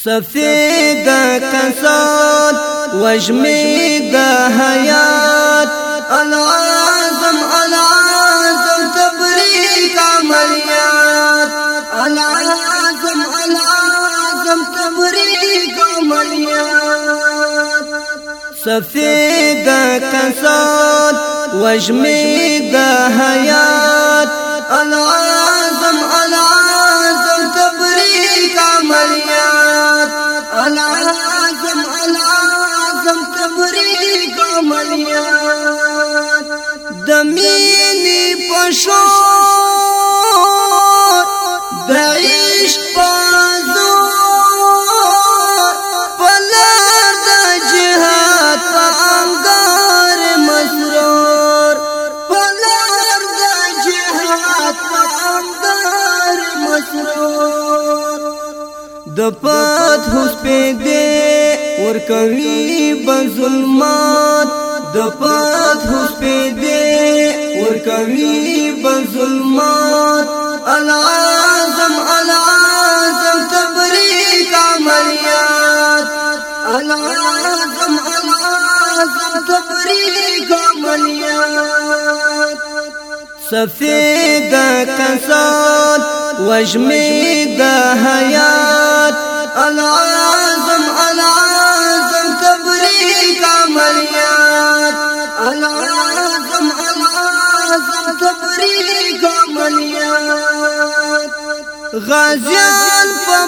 سفید کسات وجمید حیات العظم العظم تبریک عملیات العظم العظم تبریک عملیات سفید کسات وجمید حیات العظم العظم تبریک عملیات العظم العظم تبریک عملیات دمینی پشور دعیش پازور پلار دا جهاد پا انگار مسرور پلار دا جهاد پا انگار مسرور دپات حس پی دے ورکوی بظلمات دپات حس پی دے ورکوی بظلمات العظم العظم تبریک عملیات العظم العظم تبریک عملیات سفید کسات وجمید حیات العظم العظم تبریک عملیات العظم العظم تبریک عملیات غازیان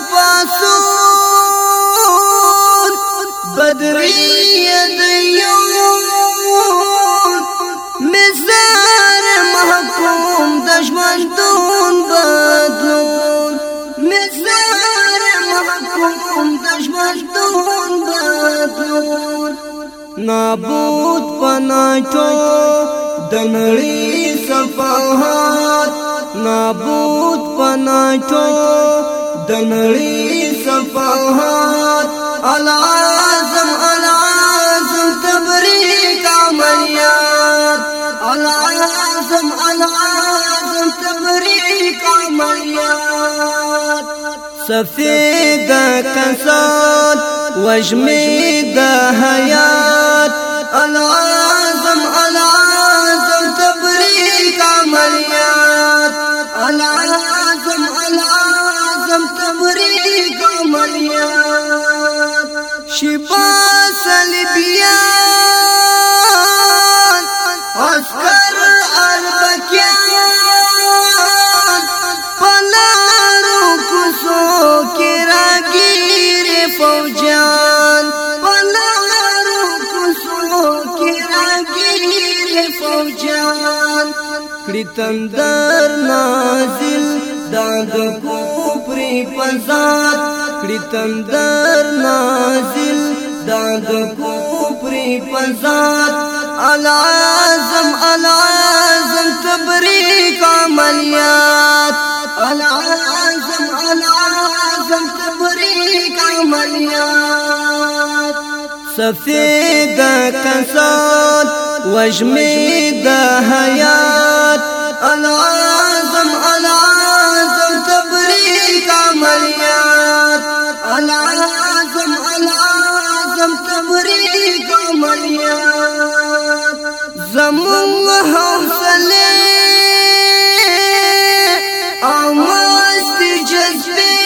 پاسون بدری دیون مزار محکوم دشمن دون بدلون مزار محکوم دشمن دون بدلون نابود پناچو دنړی صفحات نابود پناچو دنړی صفحات العظم العظم تبریک عملیات العظم العظم تبریک عملیات سفید کسات وجمید حیات العظم العظم تبریک عملیات العظم العظم تبریک عملیات شبا صلیبیان عسکر اربکیان پلارو کسو کی راگیر فوجان پلارو کسو کی راگیر فوجان کڑی تندر نازل داد کوپری پزاد کڑی تندر نازل داد کوپری پزاد العظم العظم تبریک عملیات العظم العظم تبریک عملیات سفید کسات وجمید حیات العظم العظم تبریک عملیات العظم العظم تبریک عملیات زمون حوصلے آمست جذبے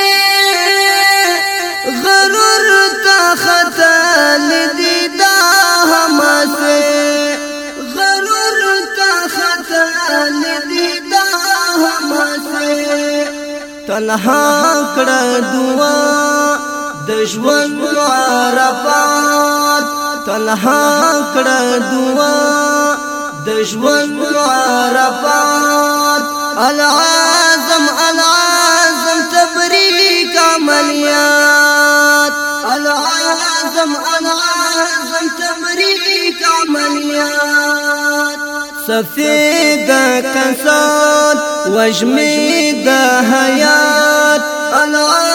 غرور تا خطال دیدہ ہماسے غرور تا خطال دیدہ ہماسے تنہا کڑا دعا دشون عرفات تنہا کڑا دعا دشون عرفات العظم العظم تبریک عملیات العظم العظم تبریک عملیات سفید کسات وجمید حیات العظم